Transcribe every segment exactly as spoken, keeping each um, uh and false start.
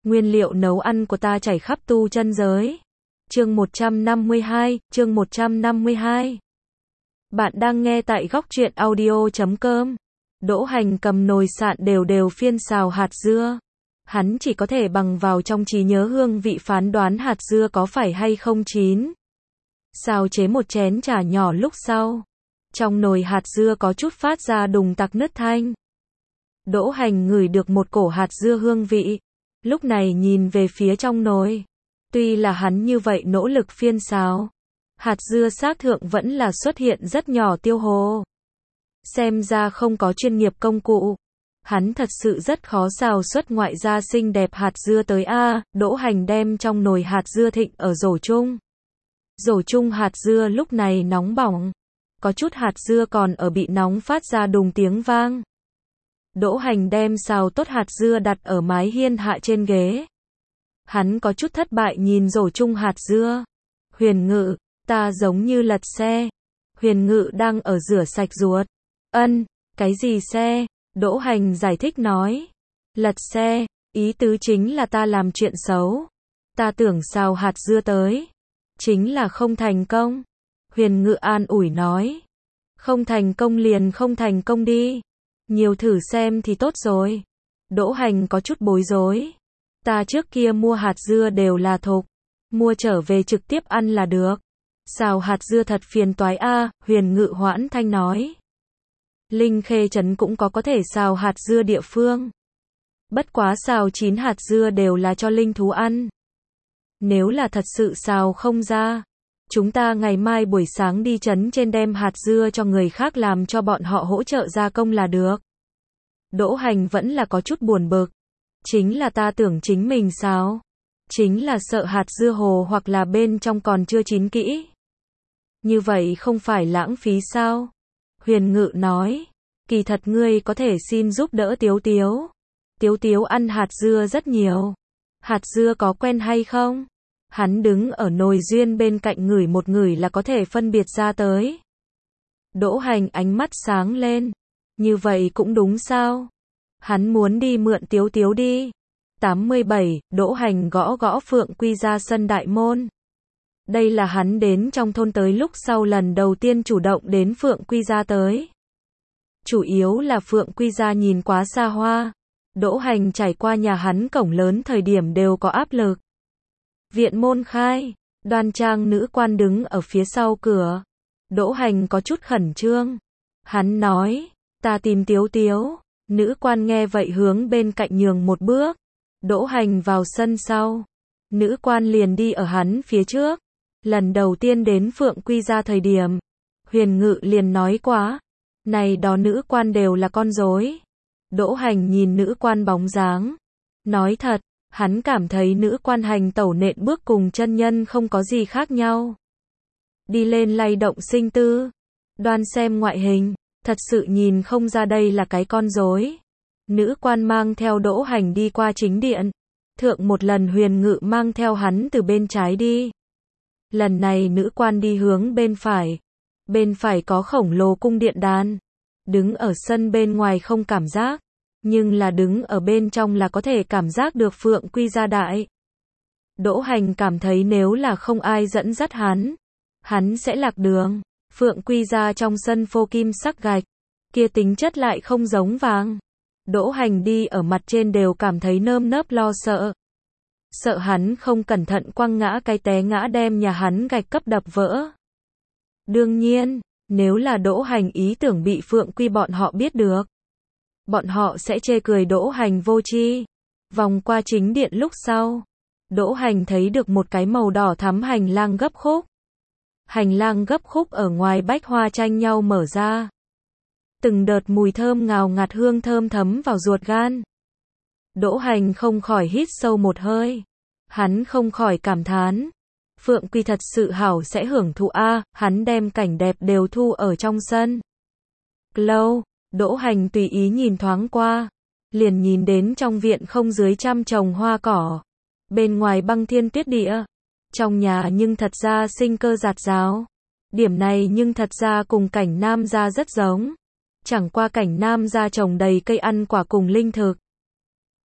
Nguyên liệu nấu ăn của ta chảy khắp tu chân giới. Chương một trăm năm mươi hai, chương một trăm năm mươi hai. Bạn đang nghe tại góc truyện audio chấm com. Đỗ Hành cầm nồi sạn đều đều phiên xào hạt dưa. Hắn chỉ có thể bằng vào trong trí nhớ hương vị phán đoán hạt dưa có phải hay không chín. Xào chế một chén trà nhỏ lúc sau. Trong nồi hạt dưa có chút phát ra đùng tặc nứt thanh. Đỗ Hành ngửi được một cổ hạt dưa hương vị. Lúc này nhìn về phía trong nồi. Tuy là hắn như vậy nỗ lực phiên xào. Hạt dưa xác thượng vẫn là xuất hiện rất nhỏ tiêu hồ. Xem ra không có chuyên nghiệp công cụ. Hắn thật sự rất khó xào xuất ngoại ra xinh đẹp hạt dưa tới a. Đỗ Hành đem trong nồi hạt dưa thịnh ở rổ chung. Rổ chung hạt dưa lúc này nóng bỏng. Có chút hạt dưa còn ở bị nóng phát ra đùng tiếng vang. Đỗ Hành đem xào tốt hạt dưa đặt ở mái hiên hạ trên ghế. Hắn có chút thất bại nhìn rổ chung hạt dưa. Huyền Ngự, ta giống như lật xe. Huyền Ngự đang ở rửa sạch ruột. Ân, cái gì xe? Đỗ Hành giải thích nói. Lật xe, ý tứ chính là ta làm chuyện xấu. Ta tưởng xào hạt dưa tới. Chính là không thành công. Huyền Ngự an ủi nói. Không thành công liền không thành công đi. Nhiều thử xem thì tốt rồi. Đỗ Hành có chút bối rối. Ta trước kia mua hạt dưa đều là thục. Mua trở về trực tiếp ăn là được. Xào hạt dưa thật phiền toái a. Huyền Ngự hoãn thanh nói. Linh Khê trấn cũng có có thể xào hạt dưa địa phương. Bất quá xào chín hạt dưa đều là cho linh thú ăn. Nếu là thật sự xào không ra, chúng ta ngày mai buổi sáng đi trấn trên đem hạt dưa cho người khác làm cho bọn họ hỗ trợ gia công là được. Đỗ Hành vẫn là có chút buồn bực. Chính là ta tưởng chính mình xào. Chính là sợ hạt dưa hồ hoặc là bên trong còn chưa chín kỹ. Như vậy không phải lãng phí sao? Huyền Ngự nói. Kỳ thật ngươi có thể xin giúp đỡ Tiếu Tiếu. Tiếu Tiếu ăn hạt dưa rất nhiều. Hạt dưa có quen hay không? Hắn đứng ở nồi duyên bên cạnh ngửi một ngửi là có thể phân biệt ra tới. Đỗ Hành ánh mắt sáng lên. Như vậy cũng đúng sao? Hắn muốn đi mượn Tiếu Tiếu đi. tám mươi bảy, Đỗ Hành gõ gõ Phượng Quy Gia sân đại môn. Đây là hắn đến trong thôn tới lúc sau lần đầu tiên chủ động đến Phượng Quy Gia tới. Chủ yếu là Phượng Quy Gia nhìn quá xa hoa. Đỗ Hành trải qua nhà hắn cổng lớn thời điểm đều có áp lực. Viện môn khai, đoan trang nữ quan đứng ở phía sau cửa. Đỗ Hành có chút khẩn trương. Hắn nói, ta tìm Tiếu Tiếu. Nữ quan nghe vậy hướng bên cạnh nhường một bước. Đỗ Hành vào sân sau. Nữ quan liền đi ở hắn phía trước. Lần đầu tiên đến Phượng Quy Gia thời điểm, Huyền Ngự liền nói quá. Này đó nữ quan đều là con rối. Đỗ Hành nhìn nữ quan bóng dáng. Nói thật, hắn cảm thấy nữ quan hành tẩu nện bước cùng chân nhân không có gì khác nhau. Đi lên lay động sinh tư. Đoan xem ngoại hình, thật sự nhìn không ra đây là cái con rối. Nữ quan mang theo Đỗ Hành đi qua chính điện. Thượng một lần Huyền Ngự mang theo hắn từ bên trái đi. Lần này nữ quan đi hướng bên phải. Bên phải có khổng lồ cung điện đàn. Đứng ở sân bên ngoài không cảm giác. Nhưng là đứng ở bên trong là có thể cảm giác được Phượng Quy Gia đại. Đỗ Hành cảm thấy nếu là không ai dẫn dắt hắn, hắn sẽ lạc đường. Phượng Quy Gia trong sân phô kim sắc gạch. Kia tính chất lại không giống vàng. Đỗ Hành đi ở mặt trên đều cảm thấy nơm nớp lo sợ. Sợ hắn không cẩn thận quăng ngã cái té ngã đem nhà hắn gạch cấp đập vỡ. Đương nhiên, nếu là Đỗ Hành ý tưởng bị Phượng Quy bọn họ biết được, bọn họ sẽ chê cười Đỗ Hành vô tri. Vòng qua chính điện lúc sau, Đỗ Hành thấy được một cái màu đỏ thắm hành lang gấp khúc. Hành lang gấp khúc ở ngoài bách hoa tranh nhau mở ra. Từng đợt mùi thơm ngào ngạt hương thơm thấm vào ruột gan. Đỗ Hành không khỏi hít sâu một hơi. Hắn không khỏi cảm thán. Phượng Quy thật sự hảo sẽ hưởng thụ a. Hắn đem cảnh đẹp đều thu ở trong sân. Lâu, Đỗ Hành tùy ý nhìn thoáng qua. Liền nhìn đến trong viện không dưới trăm trồng hoa cỏ. Bên ngoài băng thiên tuyết địa. Trong nhà nhưng thật ra sinh cơ rạt rào. Điểm này nhưng thật ra cùng cảnh Nam gia rất giống. Chẳng qua cảnh Nam gia trồng đầy cây ăn quả cùng linh thực.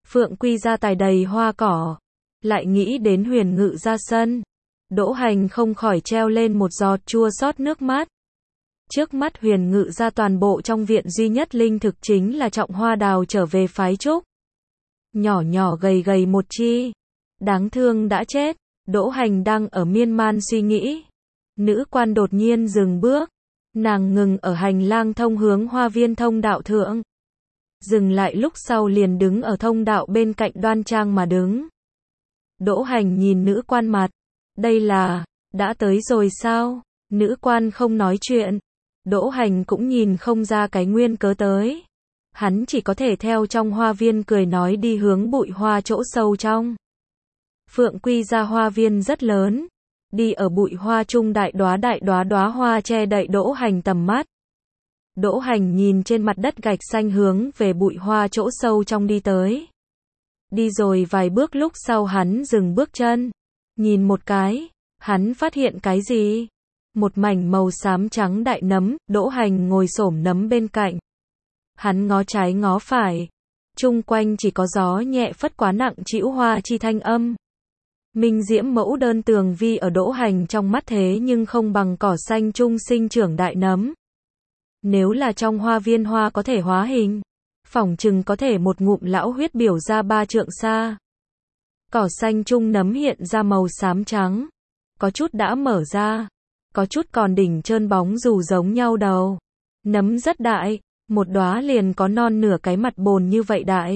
Phượng Quy Gia tài đầy hoa cỏ. Lại nghĩ đến Huyền Ngự Gia sân. Đỗ Hành không khỏi treo lên một giọt chua xót nước mắt. Trước mắt Huyền Ngự Gia toàn bộ trong viện duy nhất linh thực chính là Trọng Hoa Đào trở về phái trúc. Nhỏ nhỏ gầy gầy một chi. Đáng thương đã chết. Đỗ Hành đang ở miên man suy nghĩ. Nữ quan đột nhiên dừng bước. Nàng ngừng ở hành lang thông hướng hoa viên thông đạo thượng. Dừng lại lúc sau liền đứng ở thông đạo bên cạnh đoan trang mà đứng. Đỗ Hành nhìn nữ quan mặt. Đây là, đã tới rồi sao? Nữ quan không nói chuyện. Đỗ Hành cũng nhìn không ra cái nguyên cớ tới. Hắn chỉ có thể theo trong hoa viên cười nói đi hướng bụi hoa chỗ sâu trong. Phượng Quy Gia hoa viên rất lớn. Đi ở bụi hoa trung đại đóa đại đóa đóa hoa che đậy Đỗ Hành tầm mắt. Đỗ Hành nhìn trên mặt đất gạch xanh hướng về bụi hoa chỗ sâu trong đi tới. Đi rồi vài bước lúc sau hắn dừng bước chân. Nhìn một cái, hắn phát hiện cái gì? Một mảnh màu xám trắng đại nấm, Đỗ Hành ngồi xổm nấm bên cạnh. Hắn ngó trái ngó phải. Chung quanh chỉ có gió nhẹ phất quá nặng trĩu hoa chi thanh âm. Minh diễm mẫu đơn tường vi ở Đỗ Hành trong mắt thế nhưng không bằng cỏ xanh trung sinh trưởng đại nấm. Nếu là trong hoa viên hoa có thể hóa hình, phỏng chừng có thể một ngụm lão huyết biểu ra ba trượng xa. Cỏ xanh trung nấm hiện ra màu xám trắng. Có chút đã mở ra. Có chút còn đỉnh trơn bóng dù giống nhau đầu. Nấm rất đại. Một đóa liền có non nửa cái mặt bồn như vậy đại.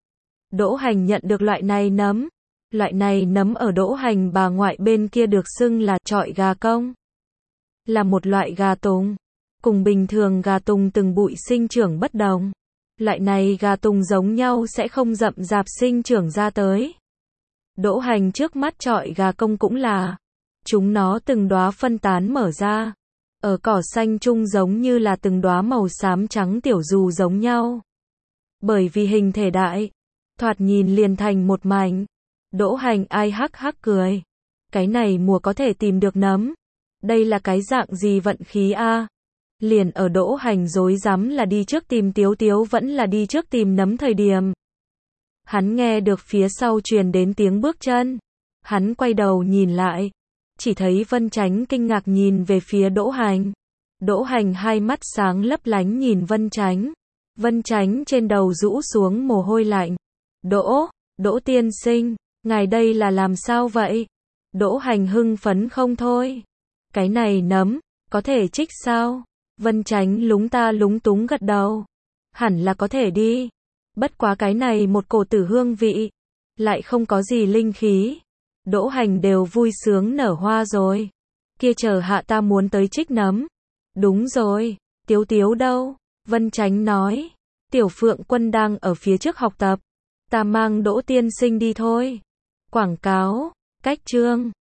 Đỗ Hành nhận được loại này nấm. Loại này nấm ở Đỗ Hành bà ngoại bên kia được xưng là trọi gà công. Là một loại gà tùng. Cùng bình thường gà tùng từng bụi sinh trưởng bất đồng. Loại này gà tùng giống nhau sẽ không rậm rạp sinh trưởng ra tới. Đỗ Hành trước mắt trọi gà công cũng là. Chúng nó từng đóa phân tán mở ra. Ở cỏ xanh trung giống như là từng đóa màu xám trắng tiểu dù giống nhau. Bởi vì hình thể đại. Thoạt nhìn liền thành một mảnh. Đỗ Hành ai hắc hắc cười. Cái này mùa có thể tìm được nấm. Đây là cái dạng gì vận khí a? Liền ở Đỗ Hành rối rắm là đi trước tìm Tiếu Tiếu vẫn là đi trước tìm nấm thời điểm. Hắn nghe được phía sau truyền đến tiếng bước chân. Hắn quay đầu nhìn lại. Chỉ thấy Vân Chánh kinh ngạc nhìn về phía Đỗ Hành. Đỗ Hành hai mắt sáng lấp lánh nhìn Vân Chánh. Vân Chánh trên đầu rũ xuống mồ hôi lạnh. Đỗ, Đỗ tiên sinh, ngài đây là làm sao vậy? Đỗ Hành hưng phấn không thôi. Cái này nấm, có thể trích sao? Vân Chánh lúng ta lúng túng gật đầu. Hẳn là có thể đi. Bất quá cái này một cổ tử hương vị. Lại không có gì linh khí. Đỗ Hành đều vui sướng nở hoa rồi. Kia chờ hạ ta muốn tới trích nấm. Đúng rồi, Tiếu Tiếu đâu? Vân Chánh nói. Tiểu Phượng Quân đang ở phía trước học tập. Ta mang Đỗ tiên sinh đi thôi. Quảng cáo, cách chương.